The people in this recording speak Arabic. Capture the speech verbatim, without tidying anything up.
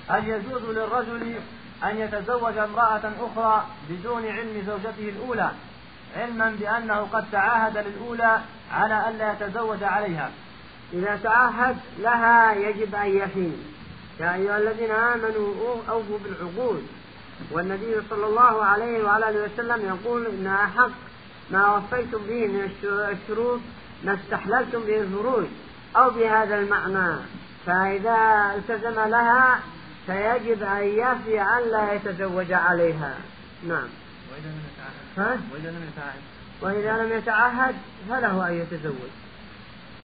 هل يجوز للرجل أن يتزوج امرأة أخرى بدون علم زوجته الأولى علما بأنه قد تعاهد للأولى على ألا يتزوج عليها؟ إذا تعاهد لها يجب أن يفي. يا أيها الذين آمنوا أوفوا بالعقود، والنبي صلى الله عليه وعلى آله وسلم يقول إن أحق ما وفيتم به من الشروط ما استحللتم به الفروج أو بهذا المعنى، فإذا التزم لها فيجب أن يفي أن لا يتزوج عليها. نعم. وإذا لم يتعهد وإذا لم يتعهد فله أن يتزوج.